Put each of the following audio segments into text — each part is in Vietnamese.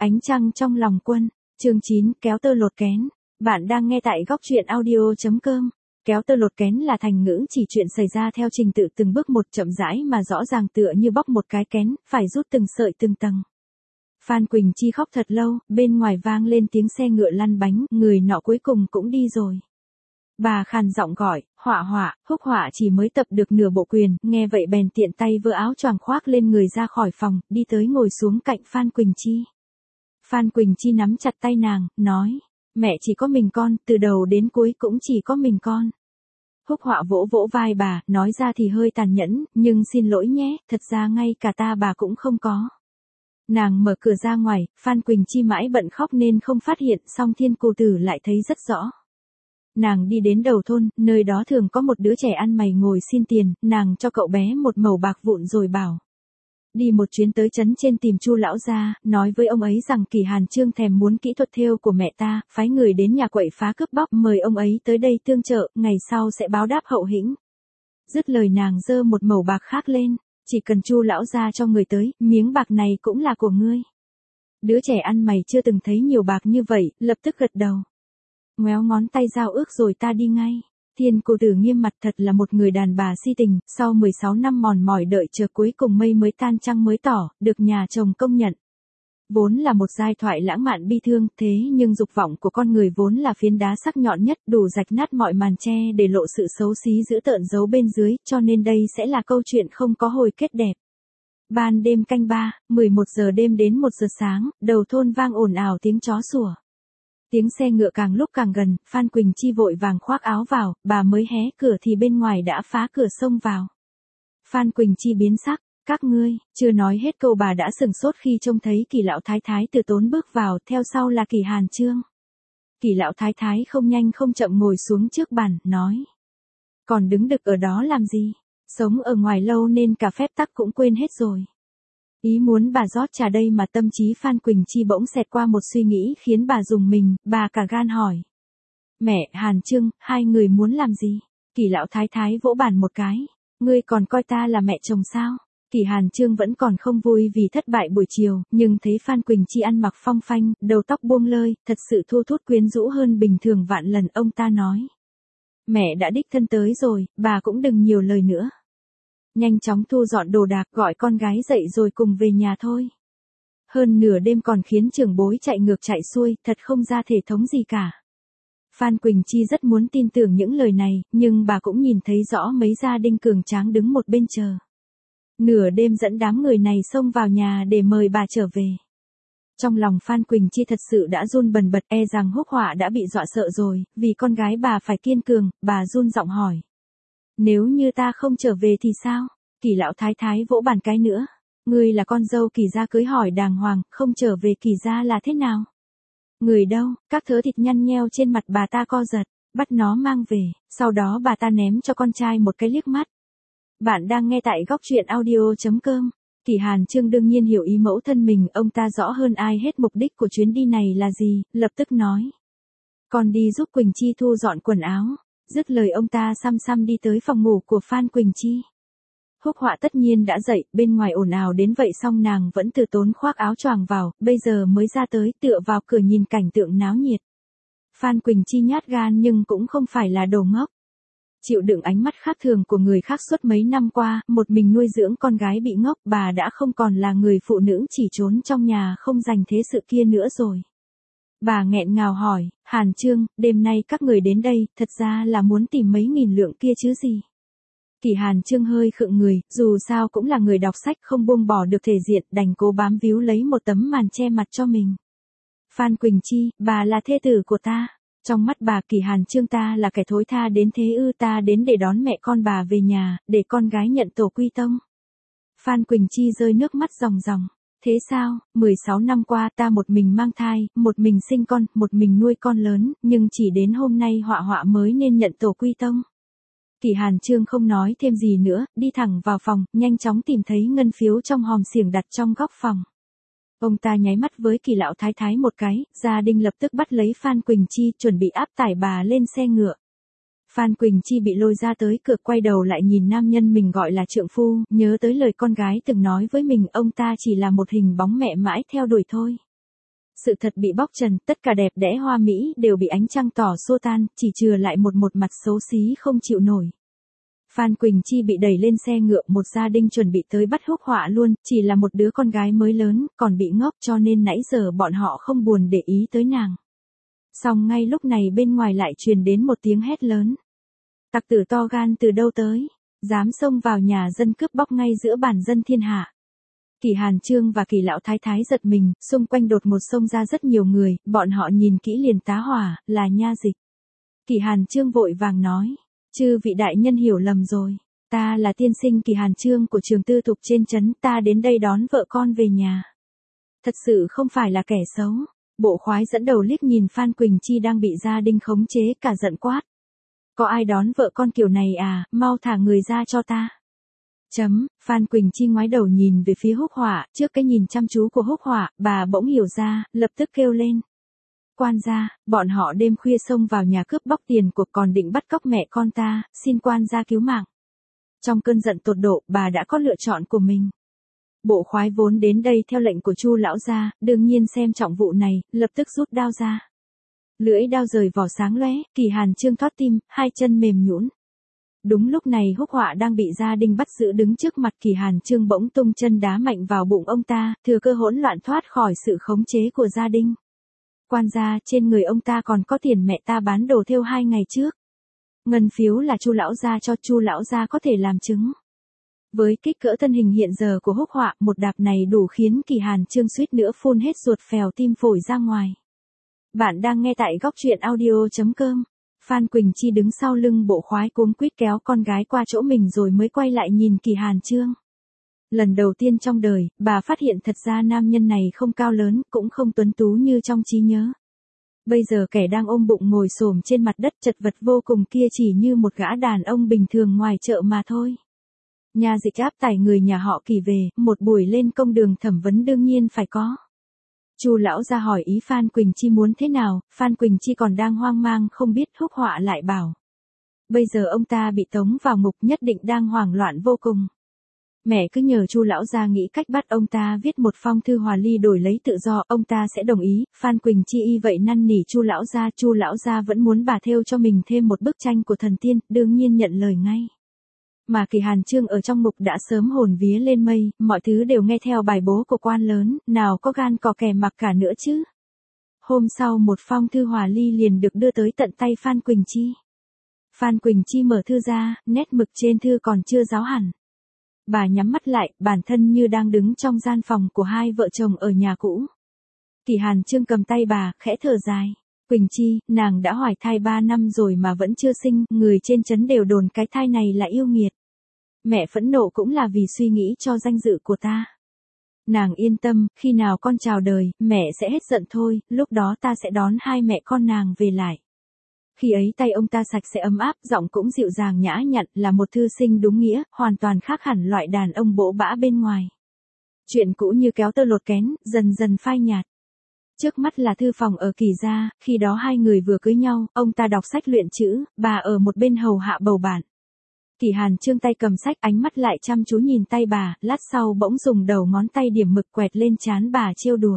Ánh trăng trong lòng quân, chương 9, kéo tơ lột kén. Bạn đang nghe tại góc truyện audio.com. Kéo tơ lột kén là thành ngữ chỉ chuyện xảy ra theo trình tự từng bước một chậm rãi mà rõ ràng tựa như bóc một cái kén, phải rút từng sợi từng tầng. Phan Quỳnh Chi khóc thật lâu, bên ngoài vang lên tiếng xe ngựa lăn bánh, người nọ cuối cùng cũng đi rồi. Bà khàn giọng gọi, Họa, Húc Họa chỉ mới tập được nửa bộ quyền, nghe vậy bèn tiện tay vơ áo choàng khoác lên người ra khỏi phòng, đi tới ngồi xuống cạnh Phan Quỳnh Chi. Phan Quỳnh Chi nắm chặt tay nàng, nói, mẹ chỉ có mình con, từ đầu đến cuối cũng chỉ có mình con. Húc Họa vỗ vỗ vai bà, nói ra thì hơi tàn nhẫn, nhưng xin lỗi nhé, thật ra ngay cả ta bà cũng không có. Nàng mở cửa ra ngoài, Phan Quỳnh Chi mãi bận khóc nên không phát hiện, song Thiên Cô Tử lại thấy rất rõ. Nàng đi đến đầu thôn, nơi đó thường có một đứa trẻ ăn mày ngồi xin tiền, nàng cho cậu bé một mẩu bạc vụn rồi bảo. Đi một chuyến tới trấn trên tìm Chu lão gia, nói với ông ấy rằng Kỳ Hàn Chương thèm muốn kỹ thuật thêu của mẹ ta, phái người đến nhà quậy phá cướp bóc, mời ông ấy tới đây tương trợ, ngày sau sẽ báo đáp hậu hĩnh. Dứt lời nàng giơ một mẩu bạc khác lên, chỉ cần Chu lão gia cho người tới, miếng bạc này cũng là của ngươi. Đứa trẻ ăn mày chưa từng thấy nhiều bạc như vậy, lập tức gật đầu. Ngoéo ngón tay giao ước rồi ta đi ngay. Thiên Cô Tử nghiêm mặt, thật là một người đàn bà si tình, sau 16 năm mòn mỏi đợi chờ cuối cùng mây mới tan trăng mới tỏ, được nhà chồng công nhận. Vốn là một giai thoại lãng mạn bi thương, thế nhưng dục vọng của con người vốn là phiến đá sắc nhọn nhất, đủ rạch nát mọi màn che để lộ sự xấu xí dữ tợn giấu bên dưới, cho nên đây sẽ là câu chuyện không có hồi kết đẹp. Ban đêm canh 3, 11 giờ đêm đến 1 giờ sáng, đầu thôn vang ồn ào tiếng chó sủa. Tiếng xe ngựa càng lúc càng gần, Phan Quỳnh Chi vội vàng khoác áo vào, bà mới hé cửa thì bên ngoài đã phá cửa xông vào. Phan Quỳnh Chi biến sắc, các ngươi, chưa nói hết câu bà đã sửng sốt khi trông thấy Kỳ lão thái thái từ tốn bước vào, theo sau là Kỳ Hàn Chương. Kỳ lão thái thái không nhanh không chậm ngồi xuống trước bàn, nói. Còn đứng đực ở đó làm gì? Sống ở ngoài lâu nên cả phép tắc cũng quên hết rồi. Ý muốn bà rót trà đây mà tâm trí Phan Quỳnh Chi bỗng xẹt qua một suy nghĩ khiến bà rùng mình, bà cả gan hỏi. Mẹ, Hàn Chương, hai người muốn làm gì? Kỳ lão thái thái vỗ bàn một cái. Ngươi còn coi ta là mẹ chồng sao? Kỳ Hàn Chương vẫn còn không vui vì thất bại buổi chiều, nhưng thấy Phan Quỳnh Chi ăn mặc phong phanh, đầu tóc buông lơi, thật sự thu hút quyến rũ hơn bình thường vạn lần, ông ta nói. Mẹ đã đích thân tới rồi, bà cũng đừng nhiều lời nữa. Nhanh chóng thu dọn đồ đạc, gọi con gái dậy rồi cùng về nhà thôi. Hơn nửa đêm còn khiến trưởng bối chạy ngược chạy xuôi, thật không ra thể thống gì cả. Phan Quỳnh Chi rất muốn tin tưởng những lời này, nhưng bà cũng nhìn thấy rõ mấy gia đình cường tráng đứng một bên chờ. Nửa đêm dẫn đám người này xông vào nhà để mời bà trở về. Trong lòng Phan Quỳnh Chi thật sự đã run bần bật, e rằng Húc Họa đã bị dọa sợ rồi, vì con gái bà phải kiên cường, bà run giọng hỏi. Nếu như ta không trở về thì sao? Kỳ lão thái thái vỗ bàn cái nữa. Ngươi là con dâu Kỳ gia cưới hỏi đàng hoàng, không trở về Kỳ gia là thế nào? Người đâu? Các thớ thịt nhăn nheo trên mặt bà ta co giật, bắt nó mang về, sau đó bà ta ném cho con trai một cái liếc mắt. Bạn đang nghe tại góc truyện audio.com. Kỳ Hàn Chương đương nhiên hiểu ý mẫu thân mình, ông ta rõ hơn ai hết mục đích của chuyến đi này là gì, lập tức nói. Con đi giúp Quỳnh Chi thu dọn quần áo. Dứt lời ông ta xăm xăm đi tới phòng ngủ của Phan Quỳnh Chi. Húc Họa tất nhiên đã dậy, bên ngoài ồn ào đến vậy song nàng vẫn từ tốn khoác áo choàng vào, bây giờ mới ra tới tựa vào cửa nhìn cảnh tượng náo nhiệt. Phan Quỳnh Chi nhát gan nhưng cũng không phải là đồ ngốc. Chịu đựng ánh mắt khác thường của người khác suốt mấy năm qua, một mình nuôi dưỡng con gái bị ngốc, bà đã không còn là người phụ nữ chỉ trốn trong nhà không dành thế sự kia nữa rồi. Bà nghẹn ngào hỏi, Hàn Chương, đêm nay các người đến đây, thật ra là muốn tìm mấy nghìn lượng kia chứ gì? Kỳ Hàn Chương hơi khựng người, dù sao cũng là người đọc sách không buông bỏ được thể diện, đành cố bám víu lấy một tấm màn che mặt cho mình. Phan Quỳnh Chi, bà là thê tử của ta. Trong mắt bà Kỳ Hàn Chương ta là kẻ thối tha đến thế ư? Ta đến để đón mẹ con bà về nhà, để con gái nhận tổ quy tông. Phan Quỳnh Chi rơi nước mắt ròng ròng. Thế sao, 16 năm qua ta một mình mang thai, một mình sinh con, một mình nuôi con lớn, nhưng chỉ đến hôm nay Họa mới nên nhận tổ quy tông. Kỳ Hàn Chương không nói thêm gì nữa, đi thẳng vào phòng, nhanh chóng tìm thấy ngân phiếu trong hòm xiềng đặt trong góc phòng. Ông ta nháy mắt với Kỳ lão thái thái một cái, gia đình lập tức bắt lấy Phan Quỳnh Chi, chuẩn bị áp tải bà lên xe ngựa. Phan Quỳnh Chi bị lôi ra tới cửa, quay đầu lại nhìn nam nhân mình gọi là trượng phu, nhớ tới lời con gái từng nói với mình, ông ta chỉ là một hình bóng mẹ mãi theo đuổi thôi. Sự thật bị bóc trần, tất cả đẹp đẽ hoa mỹ đều bị ánh trăng tỏ xô tan, chỉ chừa lại một mặt xấu xí không chịu nổi. Phan Quỳnh Chi bị đẩy lên xe ngựa, một gia đình chuẩn bị tới bắt Húc Họa luôn, chỉ là một đứa con gái mới lớn, còn bị ngốc cho nên nãy giờ bọn họ không buồn để ý tới nàng. Song ngay lúc này bên ngoài lại truyền đến một tiếng hét lớn. Tặc tử to gan từ đâu tới, dám xông vào nhà dân cướp bóc ngay giữa bản dân thiên hạ. Kỳ Hàn Chương và Kỳ lão thái thái giật mình, xung quanh đột ngột xông ra rất nhiều người, bọn họ nhìn kỹ liền tá hỏa, là Nha Dịch. Kỳ Hàn Chương vội vàng nói, chư vị đại nhân hiểu lầm rồi, ta là tiên sinh Kỳ Hàn Chương của trường tư thục trên trấn, ta đến đây đón vợ con về nhà. Thật sự không phải là kẻ xấu. Bộ khoái dẫn đầu liếc nhìn Phan Quỳnh Chi đang bị gia đình khống chế, cả giận quát. Có ai đón vợ con kiểu này à, mau thả người ra cho ta. Phan Quỳnh Chi ngoái đầu nhìn về phía Húc Họa, trước cái nhìn chăm chú của Húc Họa, bà bỗng hiểu ra, lập tức kêu lên. Quan gia, bọn họ đêm khuya xông vào nhà cướp bóc tiền của, còn định bắt cóc mẹ con ta, xin quan gia cứu mạng. Trong cơn giận tột độ, bà đã có lựa chọn của mình. Bộ khoái vốn đến đây theo lệnh của Chu lão gia, đương nhiên xem trọng vụ này, lập tức rút đao ra. Lưỡi đao rời vỏ sáng lóe, Kỳ Hàn Chương thót tim, hai chân mềm nhũn. Đúng lúc này Húc Họa đang bị gia đình bắt giữ đứng trước mặt Kỳ Hàn Chương, bỗng tung chân đá mạnh vào bụng ông ta, thừa cơ hỗn loạn thoát khỏi sự khống chế của gia đình. Quan gia, trên người ông ta còn có tiền mẹ ta bán đồ thêu 2 ngày trước. Ngân phiếu là Chu lão gia cho, Chu lão gia có thể làm chứng. Với kích cỡ thân hình hiện giờ của Húc Họa, một đạp này đủ khiến Kỳ Hàn Chương suýt nữa phun hết ruột phèo tim phổi ra ngoài. Bạn đang nghe tại góc truyện audio.com. Phan Quỳnh Chi đứng sau lưng bộ khoái cuống quýt kéo con gái qua chỗ mình rồi mới quay lại nhìn Kỳ Hàn Chương. Lần đầu tiên trong đời, bà phát hiện thật ra nam nhân này không cao lớn, cũng không tuấn tú như trong trí nhớ. Bây giờ kẻ đang ôm bụng ngồi xổm trên mặt đất chật vật vô cùng kia chỉ như một gã đàn ông bình thường ngoài chợ mà thôi. Nha Dịch áp tải người nhà họ Kỳ về, một buổi lên công đường thẩm vấn đương nhiên phải có. Chu lão ra hỏi ý Phan Quỳnh Chi muốn thế nào, Phan Quỳnh Chi còn đang hoang mang không biết, Húc Họa lại bảo. Bây giờ ông ta bị tống vào ngục, nhất định đang hoảng loạn vô cùng. Mẹ cứ nhờ Chu lão gia nghĩ cách bắt ông ta viết một phong thư hòa ly đổi lấy tự do, ông ta sẽ đồng ý. Phan Quỳnh Chi y vậy năn nỉ Chu lão gia vẫn muốn bà thêu cho mình thêm một bức tranh của thần tiên, đương nhiên nhận lời ngay. Mà Kỳ Hàn Chương ở trong ngục đã sớm hồn vía lên mây, mọi thứ đều nghe theo bài bố của quan lớn, nào có gan cò kè mặc cả nữa chứ. Hôm sau một phong thư hòa ly liền được đưa tới tận tay Phan Quỳnh Chi. Phan Quỳnh Chi mở thư ra, nét mực trên thư còn chưa ráo hẳn. Bà nhắm mắt lại, bản thân như đang đứng trong gian phòng của hai vợ chồng ở nhà cũ. Kỳ Hàn Chương cầm tay bà, khẽ thở dài. Quỳnh Chi, nàng đã hoài thai 3 năm rồi mà vẫn chưa sinh, người trên trấn đều đồn cái thai này là yêu nghiệt. Mẹ phẫn nộ cũng là vì suy nghĩ cho danh dự của ta. Nàng yên tâm, khi nào con chào đời, mẹ sẽ hết giận thôi, lúc đó ta sẽ đón hai mẹ con nàng về lại. Khi ấy tay ông ta sạch sẽ ấm áp, giọng cũng dịu dàng nhã nhặn, là một thư sinh đúng nghĩa, hoàn toàn khác hẳn loại đàn ông bỗ bã bên ngoài. Chuyện cũ như kéo tơ lột kén, dần dần phai nhạt. Trước mắt là thư phòng ở Kỳ gia, khi đó hai người vừa cưới nhau, ông ta đọc sách luyện chữ, bà ở một bên hầu hạ bầu bạn. Kỳ Hàn Chương tay cầm sách, ánh mắt lại chăm chú nhìn tay bà, lát sau bỗng dùng đầu ngón tay điểm mực quẹt lên trán bà trêu đùa.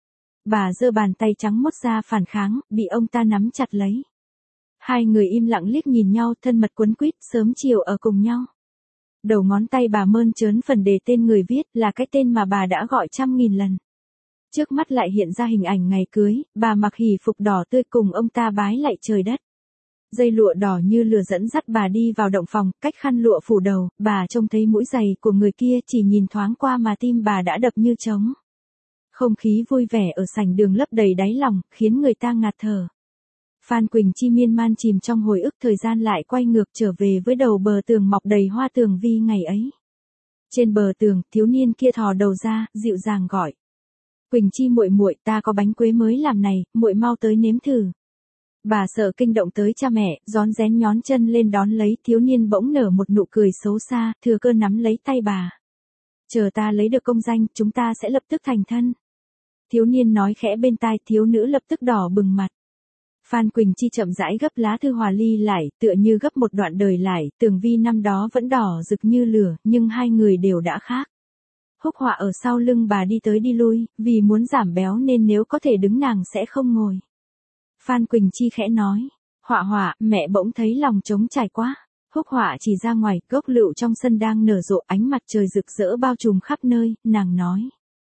Bà giơ bàn tay trắng mốt ra phản kháng, bị ông ta nắm chặt lấy. Hai người im lặng liếc nhìn nhau, thân mật quấn quýt, sớm chiều ở cùng nhau. Đầu ngón tay bà mơn trớn phần đề tên người viết, là cái tên mà bà đã gọi 100.000 lần. Trước mắt lại hiện ra hình ảnh ngày cưới, bà mặc hỉ phục đỏ tươi cùng ông ta bái lạy trời đất. Dây lụa đỏ như lửa dẫn dắt bà đi vào động phòng, cách khăn lụa phủ đầu, bà trông thấy mũi giày của người kia, chỉ nhìn thoáng qua mà tim bà đã đập như trống. Không khí vui vẻ ở sảnh đường lấp đầy đáy lòng, khiến người ta ngạt thở. Phan Quỳnh Chi miên man chìm trong hồi ức, thời gian lại quay ngược trở về với đầu bờ tường mọc đầy hoa tường vi ngày ấy. Trên bờ tường, thiếu niên kia thò đầu ra, dịu dàng gọi. Quỳnh Chi muội muội, ta có bánh quế mới làm này, muội mau tới nếm thử. Bà sợ kinh động tới cha mẹ, rón rén nhón chân lên đón lấy, thiếu niên bỗng nở một nụ cười xấu xa, thừa cơ nắm lấy tay bà. Chờ ta lấy được công danh, chúng ta sẽ lập tức thành thân. Thiếu niên nói khẽ bên tai, thiếu nữ lập tức đỏ bừng mặt. Phan Quỳnh Chi chậm rãi gấp lá thư hòa ly lại, tựa như gấp một đoạn đời lại, tường vi năm đó vẫn đỏ rực như lửa, nhưng hai người đều đã khác. Húc Họa ở sau lưng bà đi tới đi lui, vì muốn giảm béo nên nếu có thể đứng nàng sẽ không ngồi. Phan Quỳnh Chi khẽ nói, Họa Họa, mẹ bỗng thấy lòng trống trải quá. Húc Họa chỉ ra ngoài, gốc lựu trong sân đang nở rộ, ánh mặt trời rực rỡ bao trùm khắp nơi, nàng nói.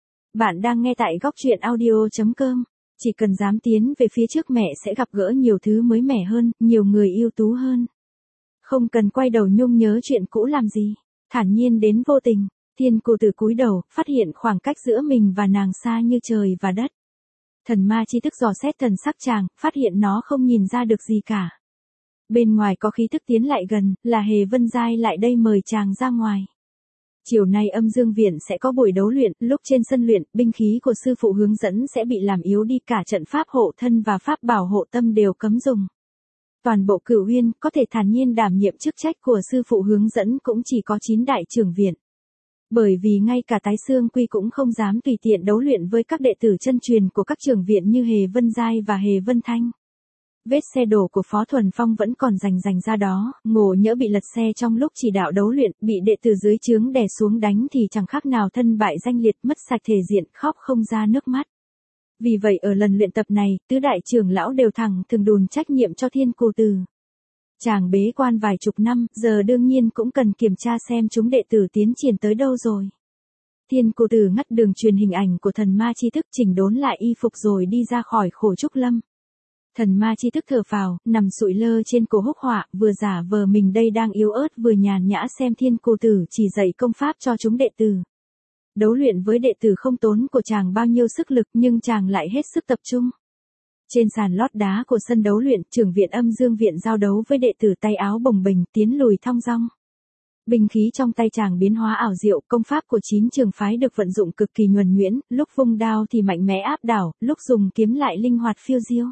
Bạn đang nghe tại góc truyện audio.com. Chỉ cần dám tiến về phía trước mẹ sẽ gặp gỡ nhiều thứ mới mẻ hơn, nhiều người ưu tú hơn. Không cần quay đầu nhung nhớ chuyện cũ làm gì. Thản nhiên đến vô tình, Thiên Cô Tử cúi đầu, phát hiện khoảng cách giữa mình và nàng xa như trời và đất. Thần ma chi thức dò xét thần sắc chàng, phát hiện nó không nhìn ra được gì cả. Bên ngoài có khí thức tiến lại gần, là Hề Vân Giai lại đây mời chàng ra ngoài. Chiều nay Âm Dương Viện sẽ có buổi đấu luyện, lúc trên sân luyện, binh khí của sư phụ hướng dẫn sẽ bị làm yếu đi, cả trận pháp hộ thân và pháp bảo hộ tâm đều cấm dùng. Toàn bộ Cửu Uyên có thể thản nhiên đảm nhiệm chức trách của sư phụ hướng dẫn cũng chỉ có 9 đại trưởng viện. Bởi vì ngay cả Tái Xương Quy cũng không dám tùy tiện đấu luyện với các đệ tử chân truyền của các trưởng viện như Hề Vân Giai và Hề Vân Thanh. Vết xe đổ của Phó Thuần Phong vẫn còn rành ra đó, ngộ nhỡ bị lật xe trong lúc chỉ đạo đấu luyện, bị đệ tử dưới trướng đè xuống đánh thì chẳng khác nào thân bại danh liệt, mất sạch thể diện, khóc không ra nước mắt. Vì vậy ở lần luyện tập này, tứ đại trưởng lão đều thẳng thường đùn trách nhiệm cho Thiên Cô Tử. Chàng bế quan vài chục năm, giờ đương nhiên cũng cần kiểm tra xem chúng đệ tử tiến triển tới đâu rồi. Thiên Cô Tử ngắt đường truyền hình ảnh của thần ma chi thức, chỉnh đốn lại y phục rồi đi ra khỏi Khổ Trúc Lâm. Thần ma chi thức thở phào, nằm sụi lơ trên cổ Húc Họa, vừa giả vờ mình đây đang yếu ớt vừa nhàn nhã xem Thiên Cô Tử chỉ dạy công pháp cho chúng đệ tử. Đấu luyện với đệ tử không tốn của chàng bao nhiêu sức lực nhưng chàng lại hết sức tập trung. Trên sàn lót đá của sân đấu luyện, trưởng viện Âm Dương Viện giao đấu với đệ tử tay áo bồng bềnh, tiến lùi thong dong. Binh khí trong tay chàng biến hóa ảo diệu, công pháp của 9 trường phái được vận dụng cực kỳ nhuần nhuyễn, lúc vung đao thì mạnh mẽ áp đảo, lúc dùng kiếm lại linh hoạt phiêu diêu.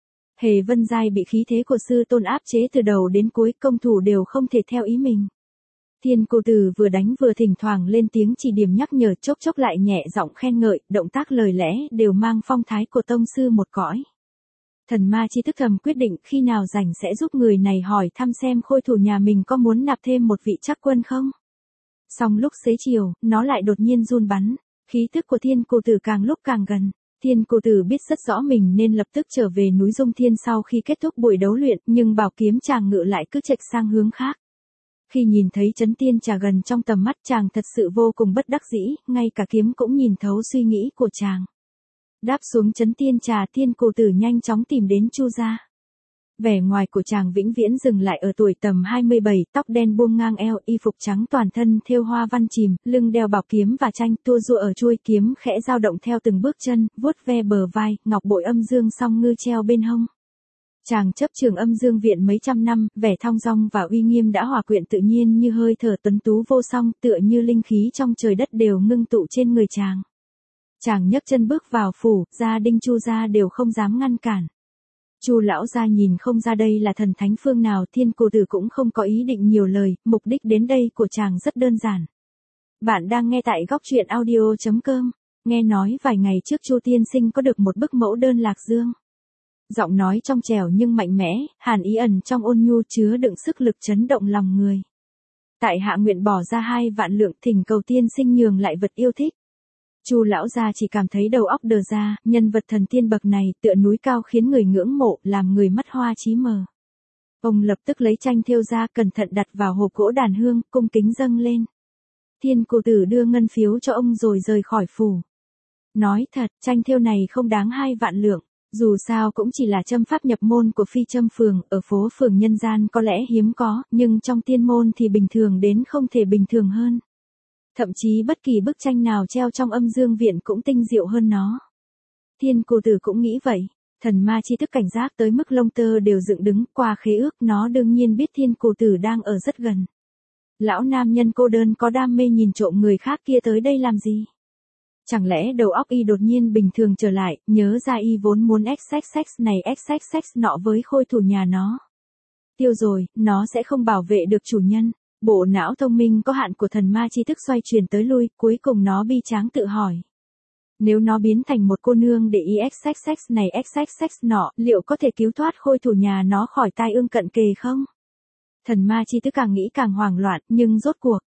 Hề Vân Giai bị khí thế của sư tôn áp chế từ đầu đến cuối, công thủ đều không thể theo ý mình. Thiên Cô Tử vừa đánh vừa thỉnh thoảng lên tiếng chỉ điểm nhắc nhở, chốc chốc lại nhẹ giọng khen ngợi, động tác lời lẽ đều mang phong thái của tông sư một cõi. Thần ma chi thức thầm quyết định khi nào rảnh sẽ giúp người này hỏi thăm xem khôi thủ nhà mình có muốn nạp thêm một vị trắc quân không. Xong lúc xế chiều, nó lại đột nhiên run bắn, khí tức của Thiên Cô Tử càng lúc càng gần. Thiên Cô Tử biết rất rõ mình nên lập tức trở về núi Dung Thiên sau khi kết thúc buổi đấu luyện, nhưng bảo kiếm chàng ngự lại cứ chệch sang hướng khác. Khi nhìn thấy Chấn Tiên Trà gần trong tầm mắt chàng thật sự vô cùng bất đắc dĩ, ngay cả kiếm cũng nhìn thấu suy nghĩ của chàng. Đáp xuống Chấn Tiên Trà, Thiên Cô Tử nhanh chóng tìm đến Chu gia. Vẻ ngoài của chàng vĩnh viễn dừng lại ở tuổi tầm 27, tóc đen buông ngang eo, y phục trắng toàn thân thêu hoa văn chìm, lưng đeo bảo kiếm và tranh, tua rua ở chuôi kiếm khẽ dao động theo từng bước chân, vuốt ve bờ vai, ngọc bội âm dương song ngư treo bên hông. Chàng chấp trường Âm Dương Viện mấy trăm năm, vẻ thong dong và uy nghiêm đã hòa quyện tự nhiên như hơi thở tuấn tú vô song, tựa như linh khí trong trời đất đều ngưng tụ trên người chàng. Chàng nhấc chân bước vào phủ, gia đình Chu gia đều không dám ngăn cản. Chu lão gia nhìn không ra đây là thần thánh phương nào, Thiên Cô Tử cũng không có ý định nhiều lời, mục đích đến đây của chàng rất đơn giản. Bạn đang nghe tại góc truyện audio.com. Nghe nói vài ngày trước Chu tiên sinh có được một bức mẫu đơn lạc dương. Giọng nói trong trẻo nhưng mạnh mẽ, hàn ý ẩn trong ôn nhu chứa đựng sức lực chấn động lòng người. Tại hạ nguyện bỏ ra 2 vạn lượng, thỉnh cầu tiên sinh nhường lại vật yêu thích. Chu lão gia chỉ cảm thấy đầu óc đờ ra, nhân vật thần tiên bậc này tựa núi cao khiến người ngưỡng mộ, làm người mắt hoa trí mờ. Ông lập tức lấy tranh thêu ra, cẩn thận đặt vào hộp gỗ đàn hương, cung kính dâng lên. Thiên Cô Tử đưa ngân phiếu cho ông rồi rời khỏi phủ. Nói thật, tranh thêu này không đáng 2 vạn lượng. Dù sao cũng chỉ là châm pháp nhập môn của phi châm phường, ở phố phường nhân gian có lẽ hiếm có, nhưng trong tiên môn thì bình thường đến không thể bình thường hơn. Thậm chí bất kỳ bức tranh nào treo trong Âm Dương Viện cũng tinh diệu hơn nó. Thiên Cô Tử cũng nghĩ vậy. Thần ma chi thức cảnh giác tới mức lông tơ đều dựng đứng, qua khế ước nó đương nhiên biết Thiên Cô Tử đang ở rất gần. Lão nam nhân cô đơn có đam mê nhìn trộm người khác kia tới đây làm gì? Chẳng lẽ đầu óc y đột nhiên bình thường trở lại, nhớ ra y vốn muốn XXX này XXX nọ với khôi thủ nhà nó. Tiêu rồi, nó sẽ không bảo vệ được chủ nhân. Bộ não thông minh có hạn của thần ma chi thức xoay chuyển tới lui, cuối cùng nó bi tráng tự hỏi. Nếu nó biến thành một cô nương để y XXX này XXX nọ, liệu có thể cứu thoát khôi thủ nhà nó khỏi tai ương cận kề không? Thần ma chi thức càng nghĩ càng hoảng loạn, nhưng rốt cuộc.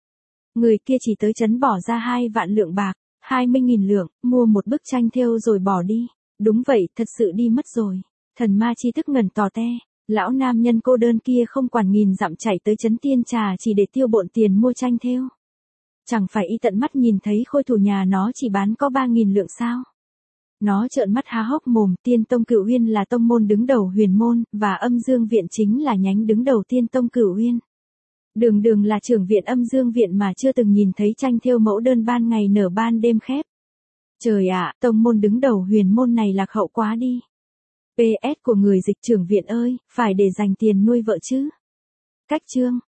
Người kia chỉ tới trấn bỏ ra 2 vạn lượng bạc, 20.000 lượng, mua một bức tranh thêu rồi bỏ đi. Đúng vậy, thật sự đi mất rồi. Thần ma chi tức ngẩn tò te, lão nam nhân cô đơn kia không quản nghìn dặm chạy tới trấn Tiên Trà chỉ để tiêu bộn tiền mua tranh thêu. Chẳng phải y tận mắt nhìn thấy khôi thủ nhà nó chỉ bán có 3.000 lượng sao? Nó trợn mắt há hốc mồm. Tiên Tông Cửu Uyên là tông môn đứng đầu huyền môn, và Âm Dương Viện chính là nhánh đứng đầu Tiên Tông Cửu Uyên. Đường Đường là trưởng viện Âm Dương Viện mà chưa từng nhìn thấy tranh thêu mẫu đơn ban ngày nở ban đêm khép. Trời ạ, tông môn đứng đầu huyền môn này lạc hậu quá đi. PS của người dịch trưởng viện ơi, phải để dành tiền nuôi vợ chứ. Cách chương